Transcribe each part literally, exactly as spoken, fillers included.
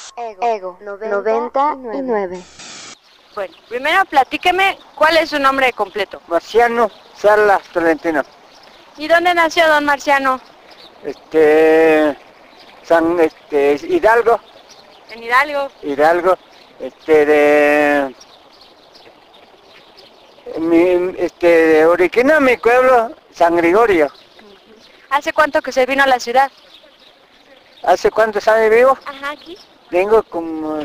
Ego noventa y nueve. Bueno, primero platíqueme cuál es su nombre completo. Marciano Salas Tolentino. ¿Y dónde nació don Marciano? Este, San, este, Hidalgo, En Hidalgo. Hidalgo, este, de, mi, este, de origina mi pueblo, San Gregorio. ¿Hace cuánto que se vino a la ciudad? ¿Hace cuántos años vivo? Ajá, aquí. Tengo como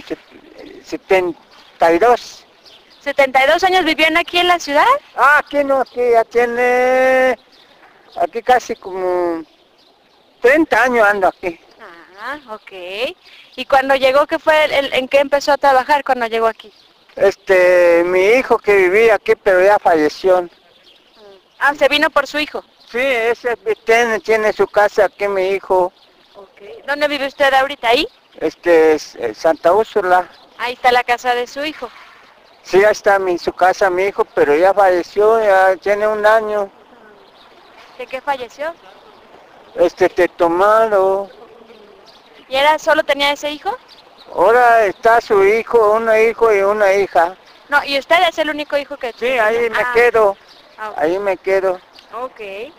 setenta y dos. ¿setenta y dos años vivían aquí en la ciudad? Ah, aquí no, aquí ya tiene, aquí casi como treinta años ando aquí. Ah, ok. ¿Y cuando llegó, qué fue, el, en qué empezó a trabajar cuando llegó aquí? Este, mi hijo que vivía aquí, pero ya falleció. Ah, se vino por su hijo. Sí, ese tiene, tiene su casa aquí mi hijo. Okay. ¿Dónde vive usted ahorita? ¿Ahí? Este es eh, Santa Úrsula. Ahí está la casa de su hijo. Sí, ahí está mi, su casa mi hijo, pero ya falleció, ya tiene un año. ¿De qué falleció? Este, te tomaron. ¿Y era solo tenía ese hijo? Ahora está su hijo, un hijo y una hija. No, ¿y usted es el único hijo que Sí, tiene? ahí me Ah. quedo, Ah, okay. ahí me quedo. Ok.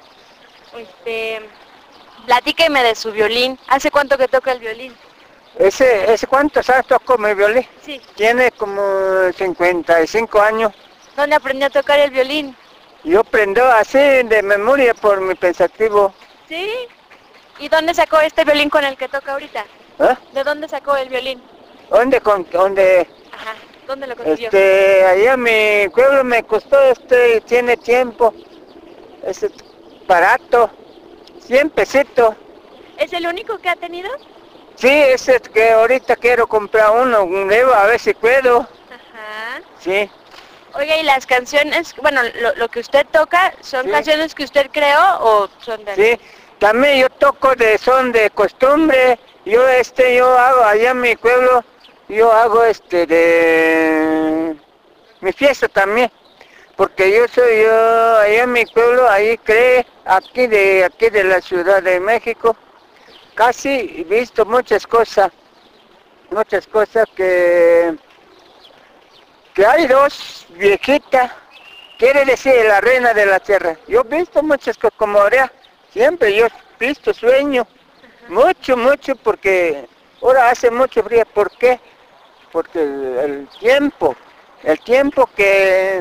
Este, platíqueme de su violín. ¿Hace cuánto que toca el violín? Ese, ese ¿cuántos años tocó mi violín? Sí. Tiene como cincuenta y cinco años. ¿Dónde aprendió a tocar el violín? Yo aprendo así de memoria por mi pensativo. ¿Sí? ¿Y dónde sacó este violín con el que toca ahorita? ¿Eh? ¿De dónde sacó el violín? ¿Dónde, con, dónde? Ajá, ¿dónde lo consiguió? Este, allá mi pueblo me costó, este, tiene tiempo, ese barato, cien pesitos. ¿Es el único que ha tenido? Sí, ese que ahorita quiero comprar uno, nuevo, a ver si puedo. Ajá. Sí. Oiga, ¿y las canciones, bueno, lo, lo que usted toca, son Sí. canciones que usted creó o son de...? Sí, también yo toco de son de costumbre, yo este, yo hago allá en mi pueblo, yo hago este de mi fiesta también, porque yo soy yo allá en mi pueblo, ahí cree, aquí de aquí de la Ciudad de México, casi he visto muchas cosas, muchas cosas que que hay dos viejitas, quiere decir la reina de la tierra. Yo he visto muchas cosas como ahora, siempre yo he visto sueño, mucho, mucho, porque ahora hace mucho frío. ¿Por qué? Porque el, el tiempo, el tiempo que,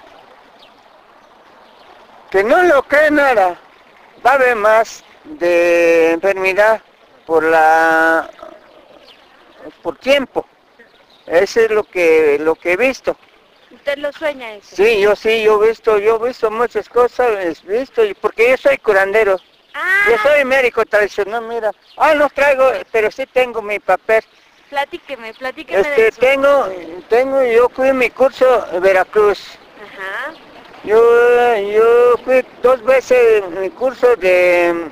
que no lo cree nada, va a haber más de enfermedad por la, por tiempo. Eso es lo que, lo que he visto. ¿Usted lo sueña eso? Sí, yo sí, yo he visto, yo he visto muchas cosas, he visto, porque yo soy curandero. Ah, Yo soy médico tradicional, mira. Ah, no traigo, pero sí tengo mi papel. platíqueme, platíqueme Este, de eso. tengo, tengo, yo fui mi curso en Veracruz. Ajá. Yo, yo fui dos veces en mi curso de,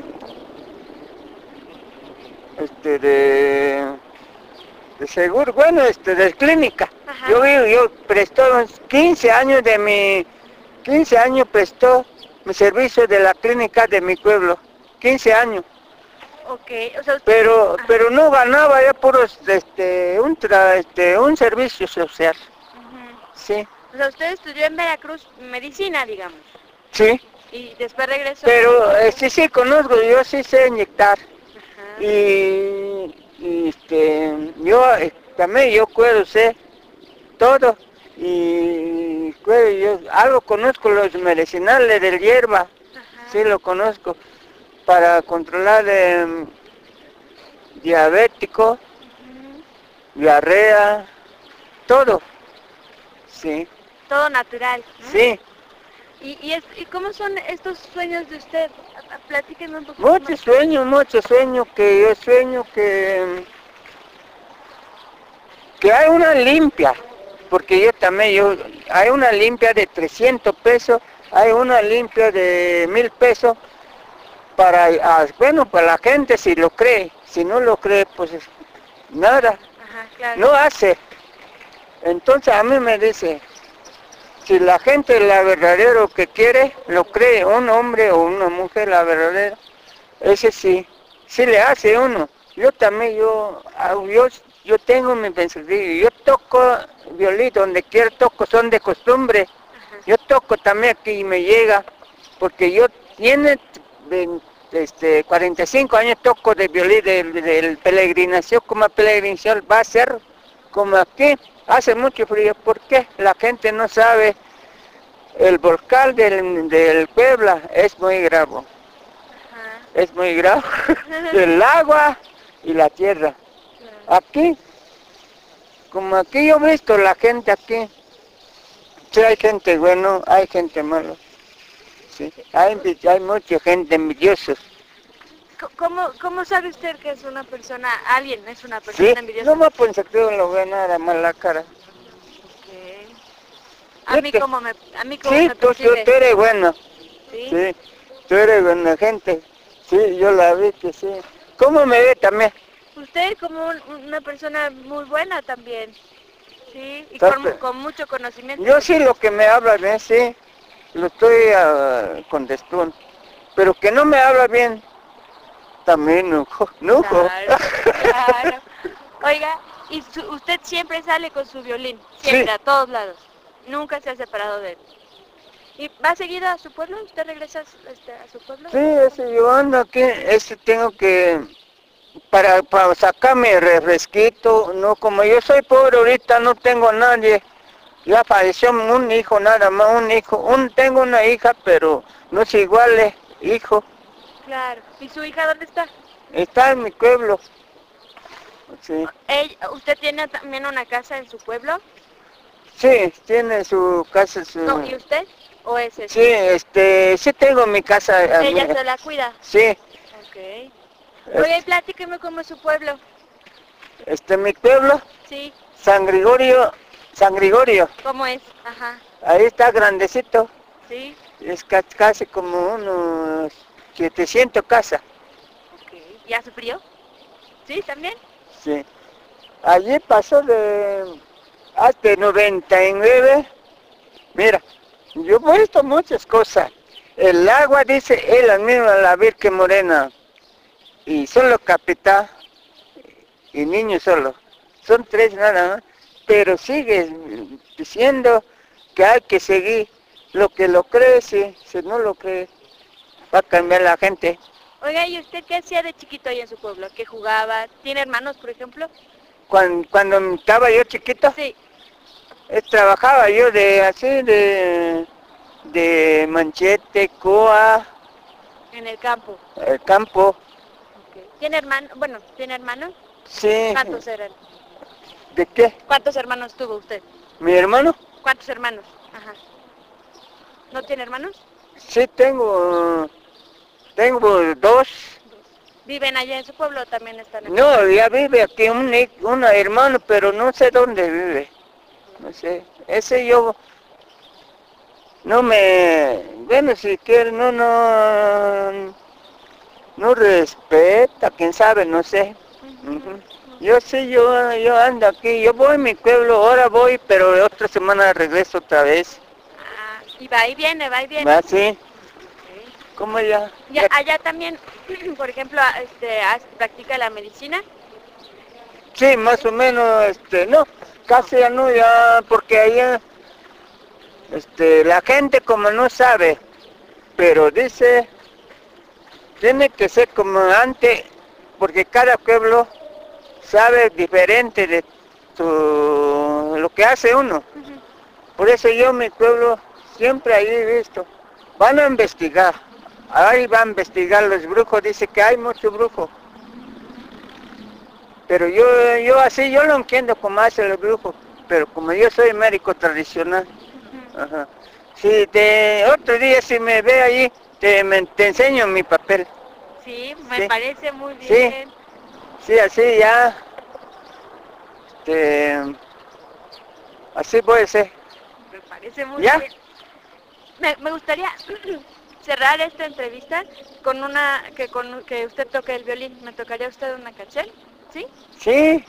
este, de, de seguro, bueno, este, de clínica. Ajá. Yo, yo prestó quince años de mi, quince años prestó mi servicio de la clínica de mi pueblo, quince años. Ok, o sea, usted... Pero, Ajá. pero no ganaba ya puros, este, un, tra, este, un servicio social. Uh-huh. Sí. O sea, usted estudió en Veracruz medicina, digamos. Sí. Y después regresó. Pero eh, sí, sí, conozco, yo sí sé inyectar. Ajá. Y, y este, yo eh, también yo puedo sé todo. Y puedo, yo algo conozco los medicinales del hierba. Ajá. Sí lo conozco. Para controlar eh, diabético, Uh-huh. diarrea, todo. Sí. Todo natural, ¿no? Sí. ¿Y, y, es, ¿Y cómo son estos sueños de usted? A- a- Platíquenme un poquito Muchos más. sueños, muchos sueños que yo sueño que que hay una limpia, porque yo también, yo hay una limpia de trescientos pesos, hay una limpia de mil pesos, para, ah, bueno, para la gente si lo cree, si no lo cree, pues nada, Ajá, claro. no hace. Entonces a mí me dice, si la gente la verdadero que quiere, lo cree, un hombre o una mujer la verdadera, ese sí, sí le hace uno. Yo también, yo, yo, yo tengo mi pensamiento, yo toco violín, donde quiero toco, son de costumbre. Ajá. Yo toco también aquí y me llega, porque yo tiene veinte, este, cuarenta y cinco años toco de violín, del de, peregrinación, como peregrinación va a ser como aquí, hace mucho frío, porque la gente no sabe, el volcán del, del Puebla es muy grave, Ajá. es muy grave, el agua y la tierra. Claro. Aquí, como aquí yo he visto la gente aquí, sí hay gente bueno, hay gente malo, sí, hay, envi- hay mucha gente envidiosa, Co- ¿Cómo, ¿Cómo sabe usted que es una persona, alguien es una sí, persona envidiosa? no me pensé que yo lo veo nada más la cara. Ok. A Yo mí te- como me, a mí como Sí, me tú, tú, percibe, tú eres bueno, ¿sí? sí, tú eres buena gente, sí, yo la vi que sí. ¿Cómo me ve también? Usted como un- una persona muy buena también, ¿sí? Y Está con, pe- con mucho conocimiento. Yo sí lo que me habla bien, sí, lo estoy uh, contestando, pero que no me habla bien, también nujo, nujo. Claro, claro. Oiga, y su- usted siempre sale con su violín, siempre, Sí. a todos lados. Nunca se ha separado de él. ¿Y va seguido a su pueblo? ¿Usted regresa este, a su pueblo? Sí, ese yo ando aquí, ese tengo que, para, para sacarme refresquito, no, como yo soy pobre ahorita, no tengo a nadie, ya falleció un hijo nada más, un hijo, un, tengo una hija, pero no es igual, eh, hijo, Claro. ¿Y su hija dónde está? está en mi pueblo, sí, Ella- ¿Usted tiene también una casa en su pueblo? sí, tiene su casa, su, No, ¿y usted? ¿O es sí, este? este, sí tengo mi casa, a mí, Ella se la cuida. sí, Ok. es- Oiga, y platíqueme cómo es su pueblo. este, mi pueblo, Sí, San Gregorio, San Gregorio, ¿cómo es? Ajá. ahí está grandecito. Sí. Es ca- casi como unos setecientos casas, Ok. ¿Y hace frío? Sí, también. sí. Allí pasó de hasta noventa y nueve, mira, yo he visto muchas cosas. El agua, dice, es la misma, la Virgen Morena, y solo capitán y niño solo. Son tres nada más, pero sigue diciendo que hay que seguir. Lo que lo cree, sí, si no lo cree, va a cambiar la gente. Oiga, ¿y usted qué hacía de chiquito ahí en su pueblo? ¿Qué jugaba? ¿Tiene hermanos, por ejemplo? Cuando, cuando estaba yo chiquito, Sí. eh, trabajaba yo de así, de, de manchete, coa, En el campo. el campo, Ok. ¿Tiene hermano? Bueno, ¿tiene hermanos? sí. ¿Cuántos eran? ¿De qué? ¿Cuántos hermanos tuvo usted? ¿Mi hermano? ¿Cuántos hermanos? Ajá. ¿No tiene hermanos? Sí, tengo, tengo dos. ¿Viven allá en su pueblo o también están aquí? No, ya vive aquí un, hi- un hermano, pero no sé dónde vive. No sé. Ese yo no me, bueno, si quiere, no, no, no respeta, quién sabe, no sé. Ujú. Yo sí, yo, yo ando aquí, yo voy a mi pueblo, ahora voy, pero otra semana regreso otra vez. Ah, y va y viene, va y viene. ¿Va así? Ok. ¿Cómo ya? Ya, Ya- allá también, por ejemplo, a- este, haz- practica la medicina. Sí, más o menos, este, no, casi ya no, ya, porque allá, este, la gente como no sabe, pero dice, tiene que ser como antes, porque cada pueblo sabe diferente de su- lo que hace uno. Ujú. Por eso yo mi pueblo siempre ahí he visto. Van a investigar. Ahí van a investigar los brujos. Dice que hay muchos brujos. Pero yo, yo así, yo lo entiendo como hacen los brujos. Pero como yo soy médico tradicional. Ujú. Ajá. Si te, otro día si me ve ahí, te, me- te enseño mi papel. Sí, me Sí. parece muy Sí. bien. Sí, así ya. Este, así puede ser. Me parece muy ¿Ya? bien. Me, me gustaría cerrar esta entrevista con una que con que usted toque el violín. ¿Me tocaría usted una canción? ¿Sí? Sí.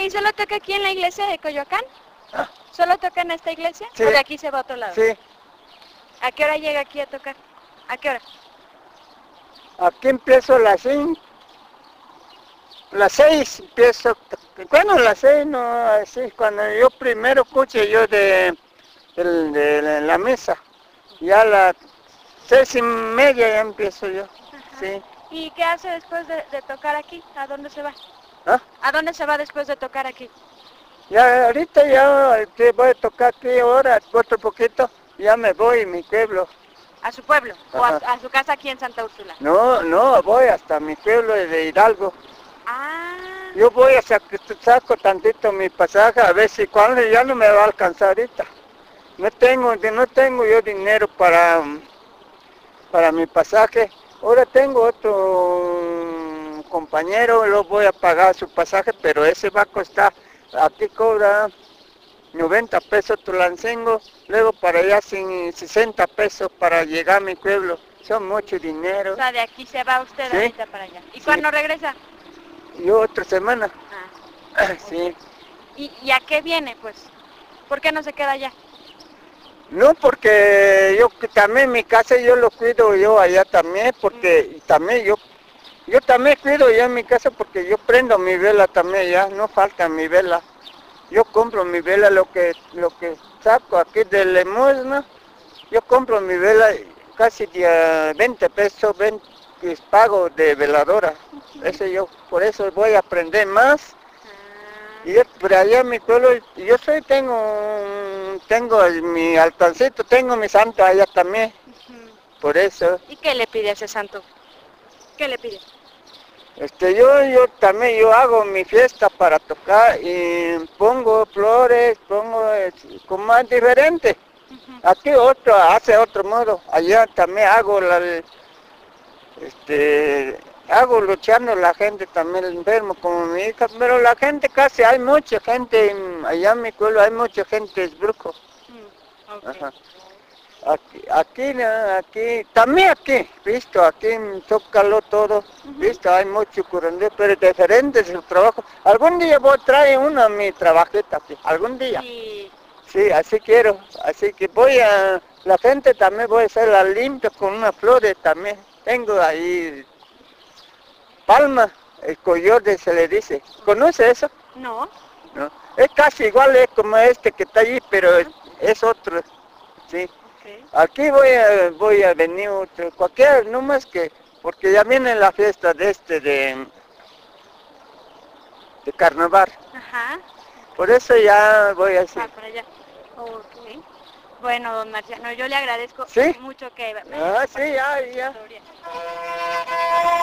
¿Y solo toca aquí en la iglesia de Coyoacán? Ah. ¿Solo toca en esta iglesia? Sí. ¿O de aquí se va a otro lado? Sí, ¿A qué hora llega aquí a tocar? ¿A qué hora? aquí empiezo a las cinco, las seis empiezo, bueno, las seis no, así, cuando yo primero escuché yo de, de, de la mesa, ya a las seis y media ya empiezo yo, Ajá. sí. ¿Y qué hace después de, de tocar aquí? ¿A dónde se va? ¿Ah? ¿A dónde se va después de tocar aquí? Ya ahorita ya este, voy a tocar aquí ahora, otro poquito, ya me voy a mi pueblo. ¿A su pueblo? ¿O a, Ajá. a su casa aquí en Santa Úrsula? No, no, voy hasta mi pueblo de Hidalgo. Ah, Yo voy a sac saco tantito mi pasaje a ver si cuando ya no me va a alcanzar ahorita. No tengo, no tengo yo dinero para, para mi pasaje. Ahora tengo otro compañero, lo voy a pagar su pasaje, pero ese va a costar, aquí cobra noventa pesos Tulancingo, luego para allá sin sesenta pesos para llegar a mi pueblo. Son mucho dinero. o sea, de aquí se va usted Sí. ahorita para allá. ¿Y Sí. cuándo regresa? Y otra semana. Ah, Sí. ¿Y, ¿Y a qué viene, pues? ¿Por qué no se queda allá? No, porque yo que también mi casa yo lo cuido yo allá también, porque y también yo, yo también cuido allá en mi casa porque yo prendo mi vela también allá, no falta mi vela. Yo compro mi vela, lo que lo que saco aquí de limosna, yo compro mi vela casi de veinte pesos, veinte pago de veladora. Eso yo, por eso voy a aprender más. Ah, Y yo, por allá en mi pueblo, yo soy, tengo, un- tengo mi altancito, tengo mi santo allá también, ujú. por eso. ¿Y qué le pide a ese santo? ¿Qué le pide? Este, yo, yo también, yo hago mi fiesta para tocar y pongo flores, pongo eh, como más diferente. Ujú. Aquí otro hace otro modo, allá también hago la, este, hago luchando la gente también enfermo como mi hija, pero la gente casi, hay mucha gente, en- allá en mi pueblo hay mucha gente es brujo. Mm, ok. Ajá. Aquí, aquí, no, aquí, también aquí, visto, aquí en Zócalo todo, visto, hay mucho curandero, pero diferentes su trabajo. Algún día voy a traer una a mi trabajita aquí, algún día. Sí. Sí, así quiero, así que voy a, la gente también voy a hacerla limpia con unas flores también. Tengo ahí palma, el coyote se le dice. ¿Conoce eso? No. ¿No? Es casi igual, es como este que está allí, pero es, es otro, sí. Ok. Aquí voy a, voy a venir otro, cualquier, no más que, porque ya viene la fiesta de este, de, de carnaval. Ajá. Por eso ya voy a Ah, hacer. para allá. Ok. Bueno, don Marciano, yo le agradezco ¿Sí? mucho que me Ah, sí, ya, compartido su ya. historia.